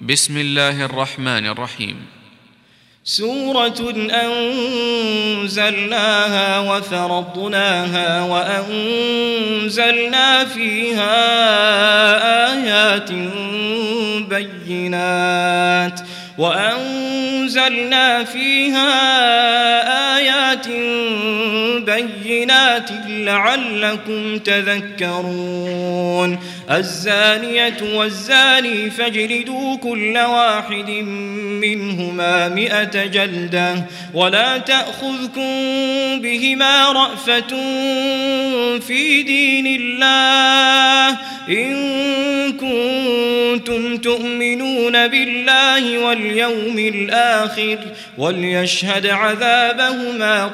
بسم الله الرحمن الرحيم. سورة أنزلناها وفرضناها وأنزلنا فيها آيات بينات لعلكم تذكرون. الزانية والزاني فاجلدوا كل واحد منهما 100 جلدة ولا تأخذكم بهما رأفة في دين الله إن كنتم تؤمنون بالله واليوم الآخر وليشهد عذابهما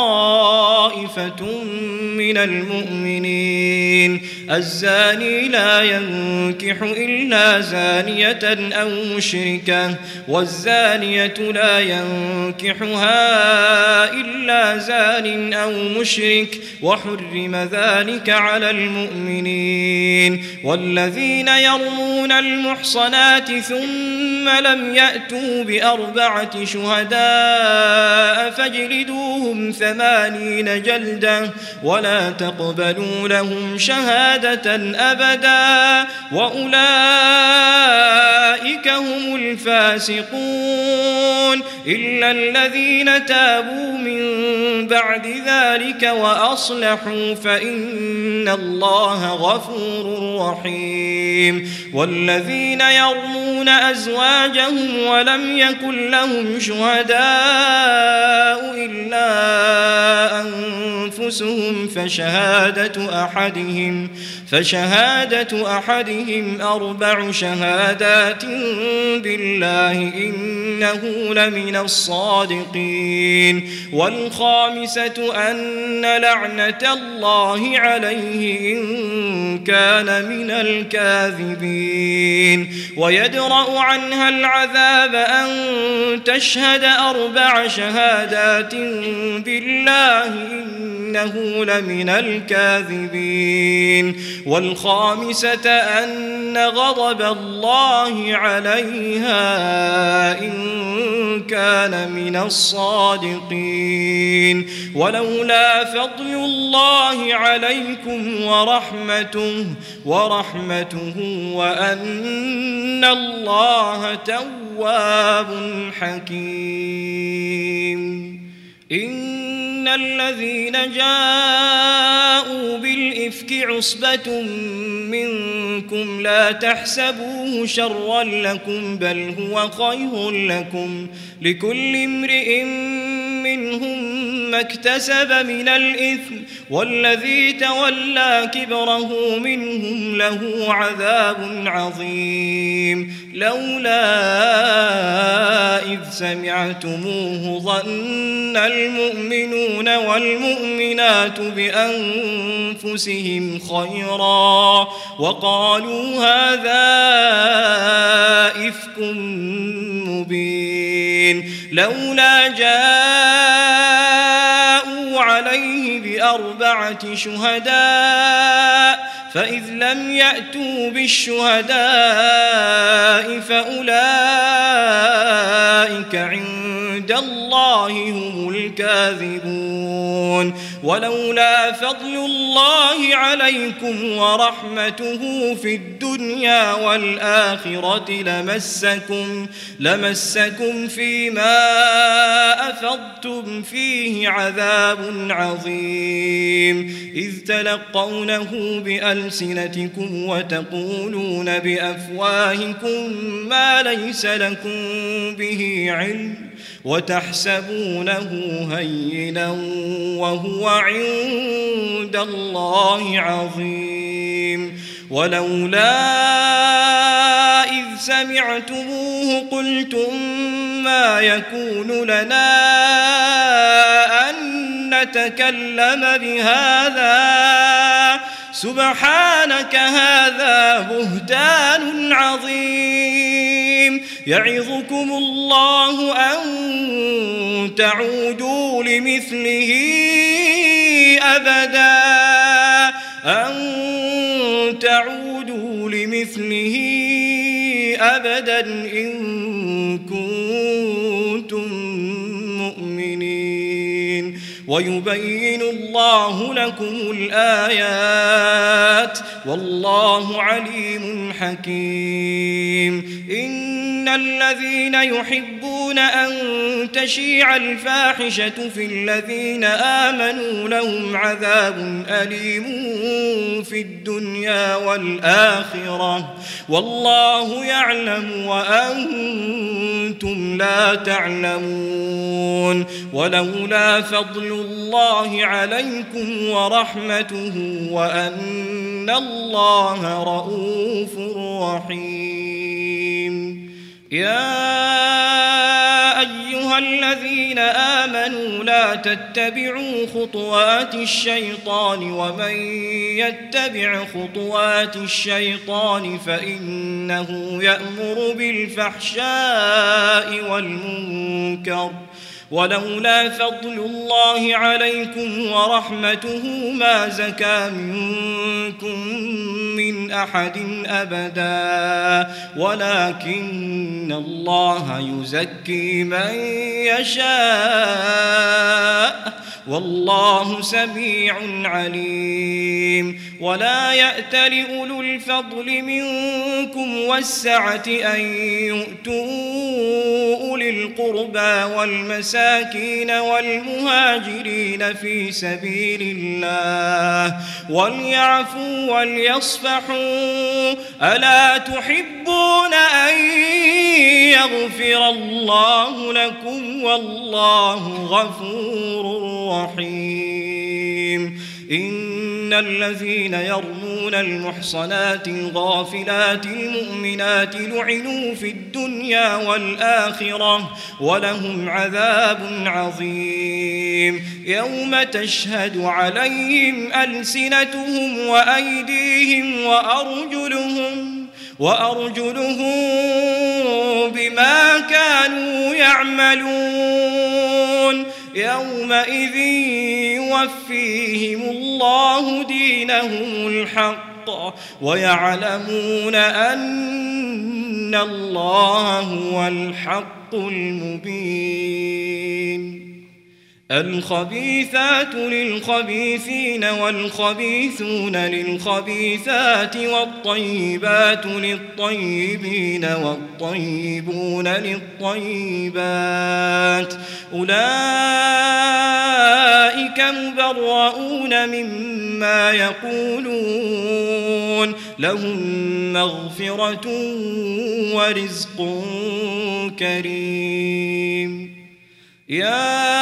طائفة من المؤمنين. الزاني لا ينكح إلا زانية أو مشركة والزانية لا ينكحها إلا زان أو مشرك وحرم ذلك على المؤمنين. والذين يرمون المحصنات ثم لم يأتوا ب4 شهداء فاجلدوهم 80 جلدة ولا تقبلوا لهم شهادة أبدا وأولئك هم الفاسقون إلا الذين تابوا من بعد ذلك وأصلحوا فإن الله غفور رحيم. والذين يرمون أزواجهم ولم يكن لهم شهداء إلا أنفسهم فشهادة أحدهم 4 شهادات بالله إنه لمن الصادقين. والخامسة أن لعنة الله عليه إن كان من الكاذبين. ويدرأ عنها العذاب أن تشهد 4 شهادات بالله إنه لمن الكاذبين. والخامسة أن غضب الله عليها إن كان من الصادقين. ولولا فضل الله عليكم ورحمته وأن الله تواب حكيم. إن الذين جاءوا بالإفك عصبة منكم لا تحسبوه شرا لكم بل هو خير لكم لكل امرئ منهم ما اكتسب من الإثم والذي تولى كبره منهم له عذاب عظيم. لولا إذ سمعتموه ظن المؤمنون والمؤمنات بأنفسهم خيرا وقالوا هذا إفك مبين. لولا جاءوا عليه ب4 شهداء فإذ لم يأتوا بالشهداء فأولئك عند الله هم الكاذبون. ولولا فضل الله عليكم ورحمته في الدنيا والآخرة لمسكم فيما أفضتم فيه عذاب عظيم إذ تلقونه بألسنتكم وتقولون بأفواهكم ما ليس لكم به علم وتحسبونه هينا وهو عند الله عظيم. ولولا إذ سمعتموه قلتم ما يكون لنا أن نتكلم بهذا سبحانك هذا بهتان عظيم. يعظكم الله أن تعودوا لمثله أبدا إن كنتم مؤمنين ويبين الله لكم الآيات والله عليم حكيم إن الذين يحبون أن تشيع الفاحشة في الذين آمنوا لهم عذاب أليم في الدنيا والآخرة والله يعلم وأنتم لا تعلمون ولولا فضل الله عليكم ورحمته وأن الله رؤوف رحيم يا أيها الذين آمنوا لا تتبعوا خطوات الشيطان ومن يتبع خطوات الشيطان فإنه يأمر بالفحشاء والمنكر ولولا فضل الله عليكم ورحمته ما زكى منكم من أحد أبدا ولكن الله يزكي من يشاء والله سميع عليم ولا يأتل أولو الفضل منكم والسعة أن يؤتوا أولي القربى والمساكين والمهاجرين في سبيل الله وليعفوا وليصفحوا ألا تحبون أن يغفر الله لكم والله غفور رحيم إن الذين يرمون المحصنات الغافلات المؤمنات لعنوا في الدنيا والآخرة ولهم عذاب عظيم يوم تشهد عليهم ألسنتهم وأيديهم وأرجلهم بما كانوا يعملون يومئذ يوفيهم الله دينهم الحق ويعلمون أن الله هو الحق المبين الخبيثات للخبيثين والخبيثون للخبيثات والطيبات للطيبين والطيبون للطيبات أولئك مبرؤون مما يقولون لهم مغفرة ورزق كريم يا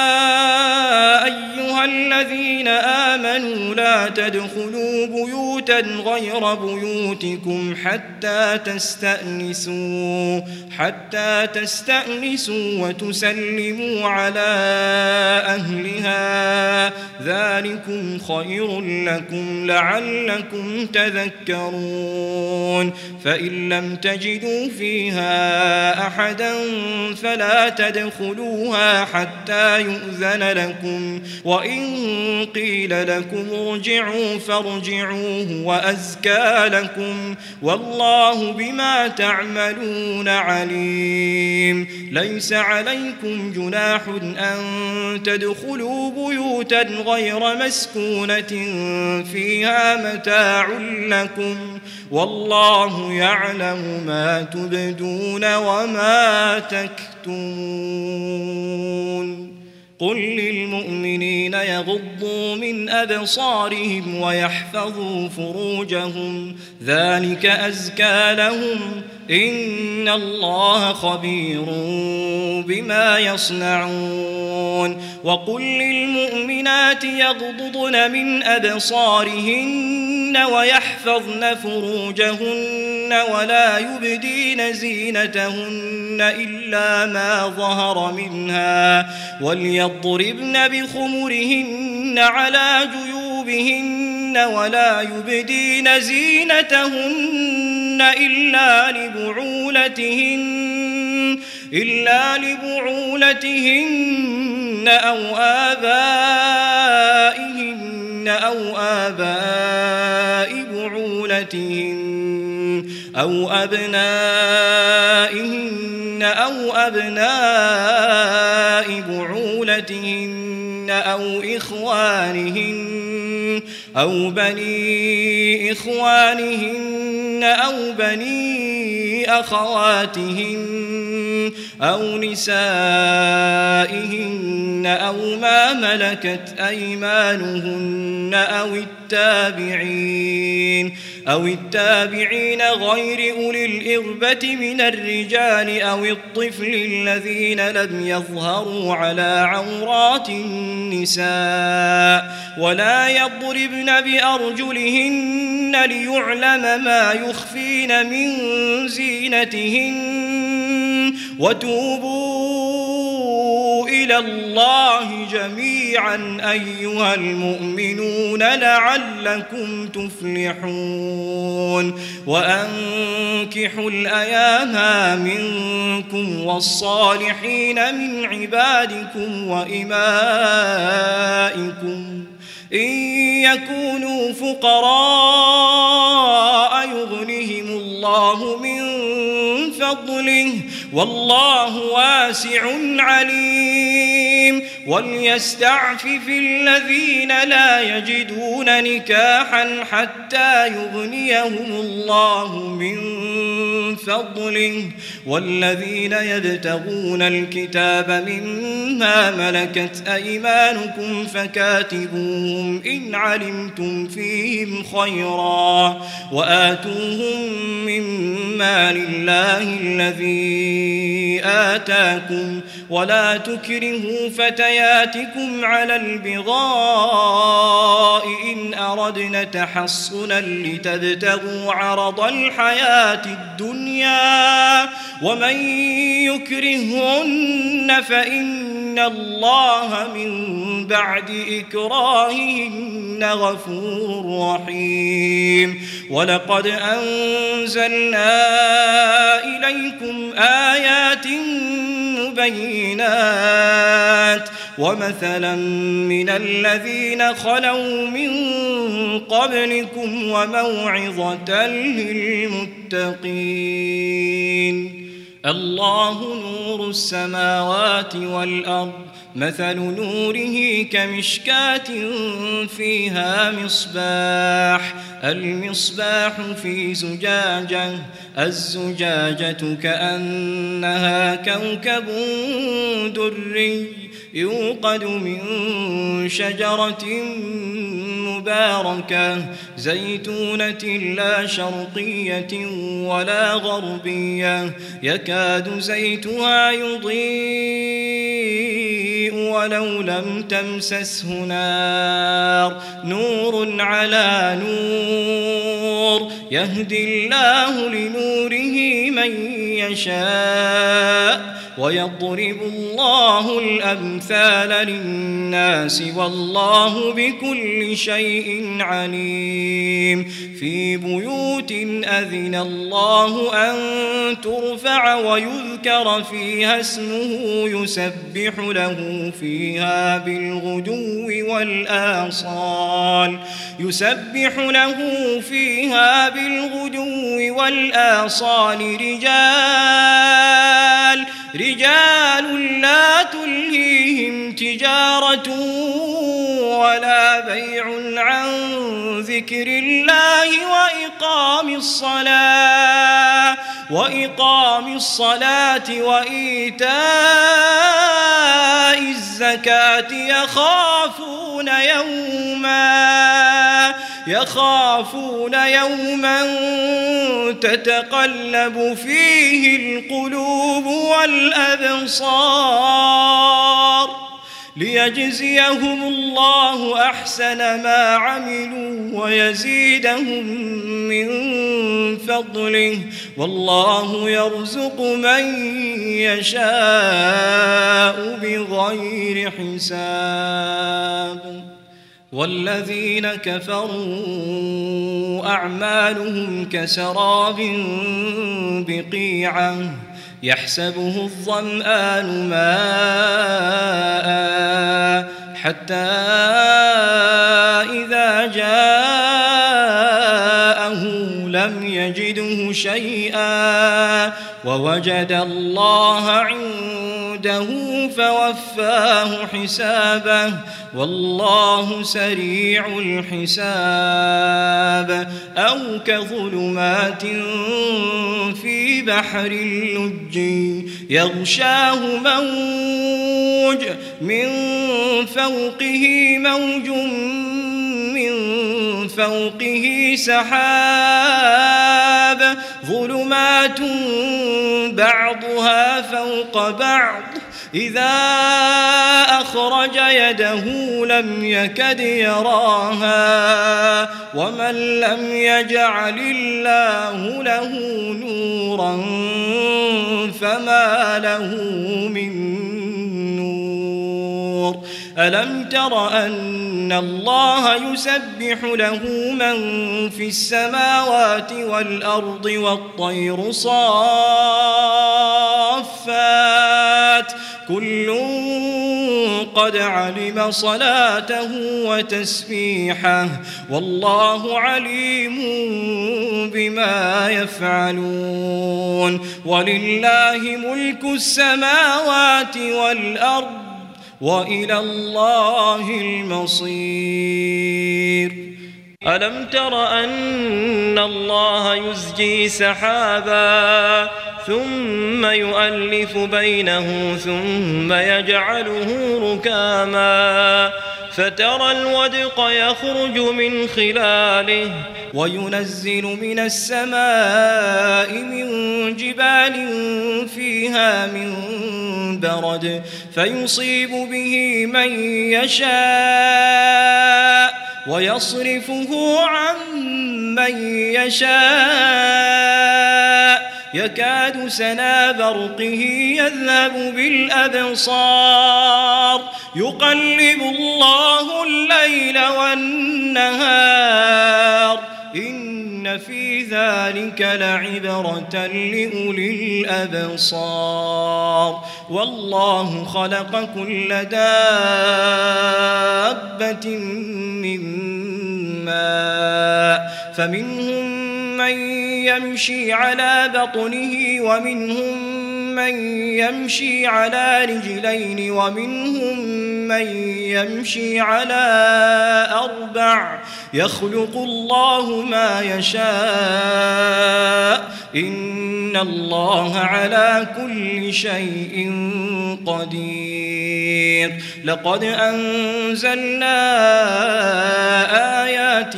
أيها الذين آمنوا لا تدخلوا بيوتا غير بيوتكم حتى تستأنسوا وتسلموا على أهلها ذلكم خير لكم لعلكم تذكرون فإن لم تجدوا فيها أحدا فلا تدخلوها حتى يؤذن لكم وإن قيل لكم ارجعوا فارجعوه وأزكى لكم والله بما تعملون عليم ليس عليكم جناح أن تدخلوا بيوتا غير مسكونة فيها متاع لكم والله يعلم ما تبدون وما تكتمون قل للمؤمنين يغضوا من أبصارهم ويحفظوا فروجهم ذلك أزكى لهم إن الله خبير بما يصنعون وقل للمؤمنات يغضضن من أبصارهن ويحفظن فروجهن ولا يبدين زينتهن إلا ما ظهر منها وليضربن بخمرهن على جيوبهن ولا يبدين زينتهن إلا لبعولتهن أو آباء بعولتهن أو أبنائهن أو أبناء بعولتهن أو إخوانهن أو بني إخوانهن أو بني أخواتهن أو نسائهن أو ما ملكت أيمانهن أو التابعين غير أولي الإربة من الرجال أو الطفل الذين لم يظهروا على عورات النساء ولا يضربن بأرجلهن ليعلم ما يخفين من زينتهن وتوبوا إلى الله جميعا أيها المؤمنون لعلكم تفلحون وأنكحوا الأيام منكم والصالحين من عبادكم وإمائكم إن يكونوا فقراء يغنهم الله من فضله والله واسع عليم وليستعفف الذين لا يجدون نكاحا حتى يغنيهم الله من فضله والذين يبتغون الكتاب مما ملكت أيمانكم فكاتبوهم إن علمتم فيهم خيرا وآتوهم مما لله الذي آتاكم ولا تكرهوا فتياتكم على البغاء إن أردنا تحصنا لتبتغوا عرض الحياة الدنيا ومن يكرهن فإن الله من بعد إكراههن غفور رحيم ولقد أنزلنا إليكم آيات مبينات ومثلا من الذين خلوا من قبلكم وموعظة للمتقين الله نور السماوات والأرض مثل نوره كمشكاة فيها مصباح المصباح في زجاجة الزجاجة كأنها كوكب دري يوقد من شجرة مباركة زيتونة لا شرقية ولا غربية يكاد زيتها يضيء ولو لم تمسسه نار نور على نور يهدي الله لنوره من يشاء ويضرب الله الأمثال للناس والله بكل شيء عليم في بيوت أذن الله أن ترفع ويذكر فيها اسمه يسبح له فيها بالغدو والآصال يسبح له فيها بالغدو والآصال رجال لا تلهيهم تجارة ولا بيع عن ذكر الله وإقام الصلاة وإيتاء الزكاة يخافون يوما تتقلب فيه القلوب والأبصار ليجزيهم الله أحسن ما عملوا ويزيدهم من فضله والله يرزق من يشاء بغير حساب والذين كفروا أعمالهم كسراب بقيعة يحسبه الظمآن ماء حتى إذا جاءه لم فلم يجده شيئا ووجد الله عنده فوفاه حسابه والله سريع الحساب أو كظلمات في بحر اللج يغشاه موج من فوقه موج من فوقه سحاب ظلمات بعضها فوق بعض إذا أخرج يده لم يكد يراها ومن لم يجعل الله له نورا فما له من نور ألم تر أن الله يسبح له من في السماوات والأرض والطير صافات كل قد علم صلاته وتسبيحه والله عليم بما يفعلون ولله ملك السماوات والأرض وإلى الله المصير ألم تر أن الله يزجي سحابا ثم يؤلف بينه ثم يجعله ركاما فترى الودق يخرج من خلاله وينزل من السماء من جبال فيها من برد فيصيب به من يشاء ويصرفه عن من يشاء يكاد سنا برقه يذهب بالأبصار يقلب الله الليل والنهار إن في ذلك لعبرة لأولي الأبصار والله خلق كل دابة من ماء فمنهم من يمشي على بطنه ومنهم من يمشي على رجلين ومنهم من يمشي على أربع يخلق الله ما يشاء إن الله على كل شيء قدير لقد أنزلنا آيات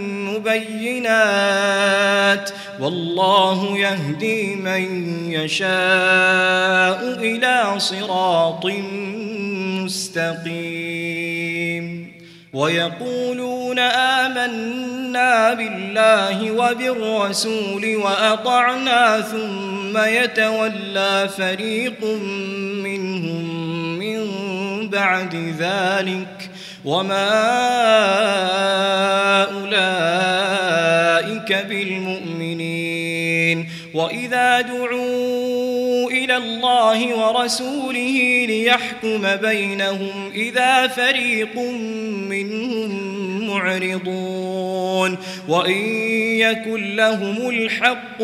مبينات والله يهدي من يشاء إلى صراط مستقيم ويقولون آمنا بالله وبالرسول وأطعنا ثم يتولى فريق منهم من بعد ذلك وما أولئك بالمؤمنين وإذا دعوا إلى الله ورسوله ليحكم بينهم إذا فريق منهم معرضون وإن يكن لهم الحق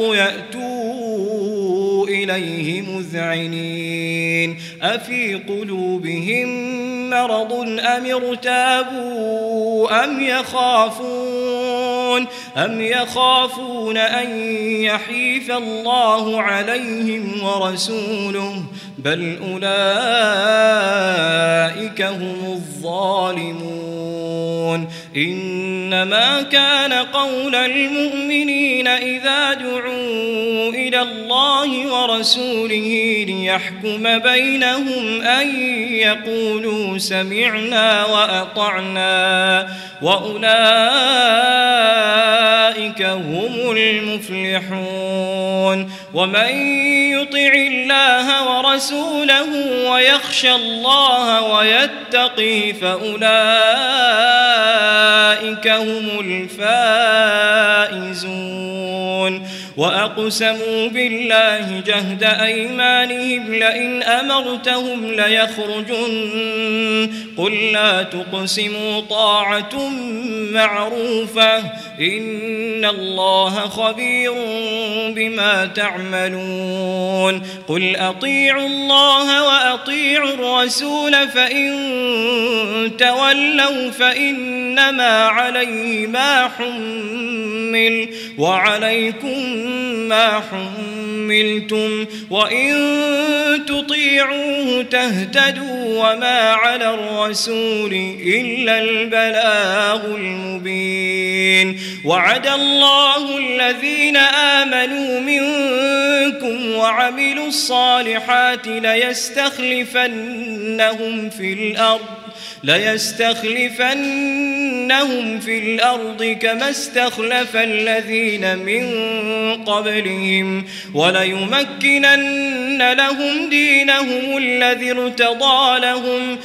يأتوا إليه مذعنين أفي قلوبهم مرض أم ارتابوا أم يخافون أن يحيف الله عليهم ورسوله بل أولئك هم الظالمون إنما كان قول المؤمنين إذا دعوا إلى الله ورسوله ليحكم بينهم أن يقولوا سمعنا وأطعنا وأولئك هم المفلحون ومن يطع الله ورسوله ويخشى الله ويتقي فأولئك هم الفائزون وأقسموا بالله جهد أيمانهم لئن أمرتهم ليخرجن قل لا تقسموا طاعة معروفة إن الله خبير بما تعملون قل أطيعوا الله وأطيعوا الرسول فإن تولوا فإنما عليه ما حمل وعليكم ما حملتم وإن تطيعوه تهتدوا وما على الرسول إلا البلاغ المبين وعد الله الذين آمنوا منكم وعملوا الصالحات ليستخلفنهم في الأرض كما استخلف الذين من قبلهم وليمكنن لهم دينهم الذي ارتضى لهم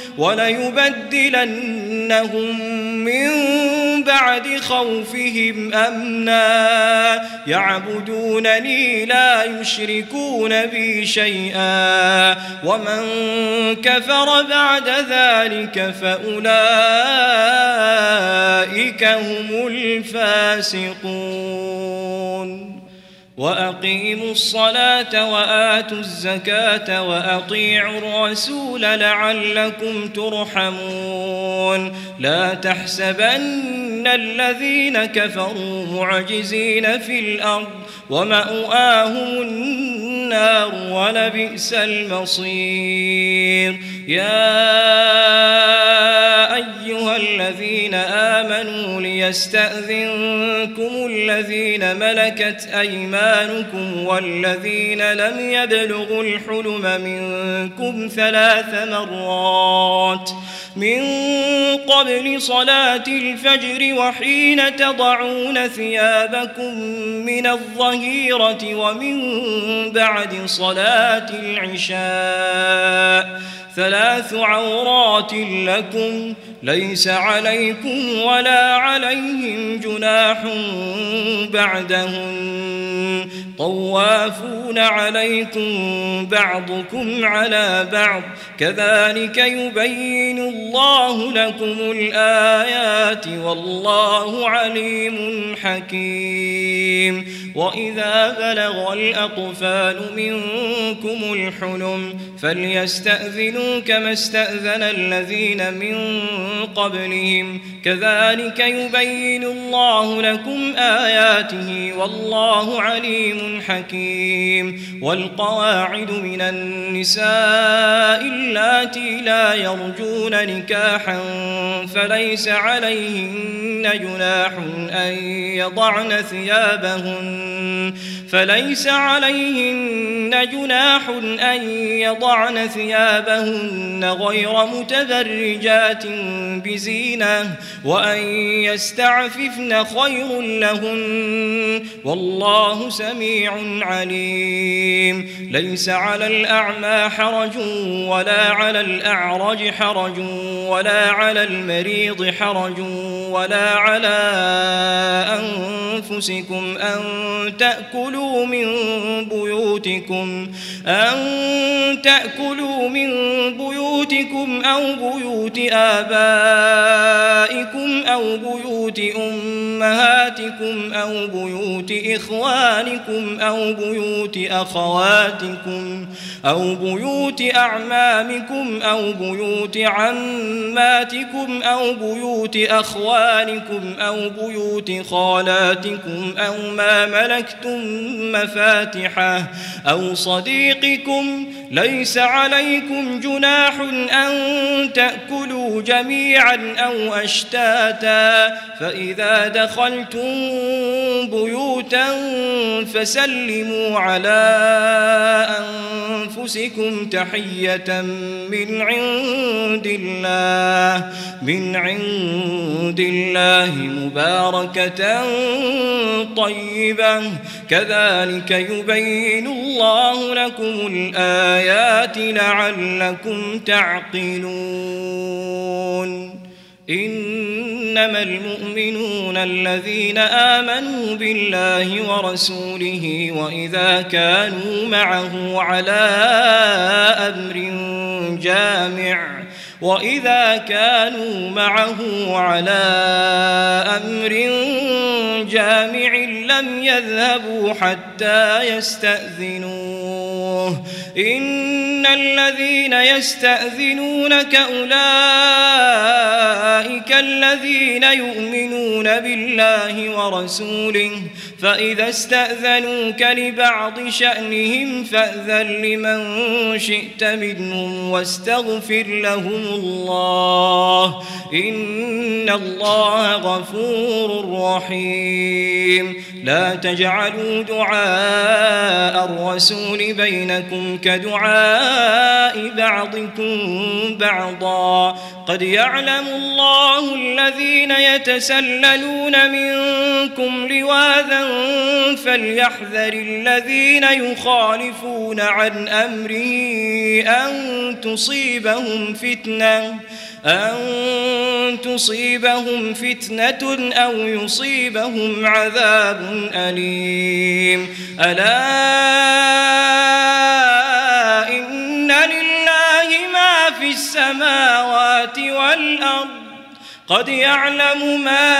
وليبدلنهم من بعد خوفهم أمنا يعبدونني لا يشركون بي شيئا ومن كفر بعد ذلك فأولئك هم الفاسقون وأقيموا الصلاة وآتوا الزكاة وأطيعوا الرسول لعلكم ترحمون لا تحسبن الذين كفروا معجزين في الأرض ومأواهم النار ولبئس المصير يا أيها الذين آمنوا ليستأذنكم الذين ملكت أيمانكم والذين لم يبلغوا الحلم منكم 3 مرات من قبل صلاة الفجر وحين تضعون ثيابكم من الظهيرة ومن بعد صلاة العشاء 3 عورات لكم ليس عليكم ولا عليهم جناح بعدهن طوافون عليكم بعضكم على بعض كذلك يبين الله لكم الآيات والله عليم حكيم وإذا بلغ الأطفال منكم الحلم فليستأذنوا كما استأذن الذين من قبلهم كذلك يبين الله لكم آياته والله عليم حكيم والقواعد من النساء اللاتي لا يرجون نكاحا فليس عليهن جناح أن يضعن ثيابهن غير متبرجات بزينة وأن يستعففن خير لهن والله سميع عليم ليس على الأعمى حرج ولا على الأعرج حرج ولا على المريض حرج ولا على أنفسكم أن تأكلوا من بيوتكم أو بيوت آبائكم أو بيوت أمهاتكم أو بيوت إخوانكم أو بيوت أخواتكم أو بيوت أعمامكم أو بيوت عماتكم أو بيوت أخوالكم أو بيوت خالاتكم أو ما ملكتم مفاتحه أو صديقكم ليس عليكم جناح أن تأكلوا جميعا أو أشتاتا فإذا دخلتم بيوتا فسلموا على أنفسكم تحية من عند الله مباركة طيبة كذلك يبين الله لكم الآيات لعلكم تعقلون إنما المؤمنون الذين آمنوا بالله ورسوله وإذا كانوا معه على أمر جامع لم يذهبوا حتى يستأذنوه إن الذين يستأذنونك أولئك الذين يؤمنون بالله ورسوله فإذا استأذنوك لبعض شأنهم فأذن لمن شئت منهم واستغفر لهم الله إن الله غفور رحيم لا تجعلوا دعاء الرسول بينكم كدعاء بعضكم بعضا قد يعلم الله الذين يتسللون منكم لواذا فليحذر الذين يخالفون عن أمره أن تصيبهم فتنة أو يصيبهم عذاب أليم ألا إن لله ما في السماوات والأرض قد يعلم ما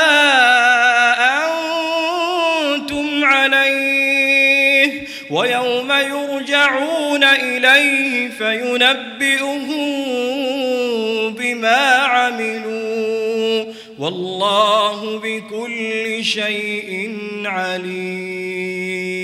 أنتم عليه ويوم يرجعون إليه فينبئهم بما عملوا والله بكل شيء عليم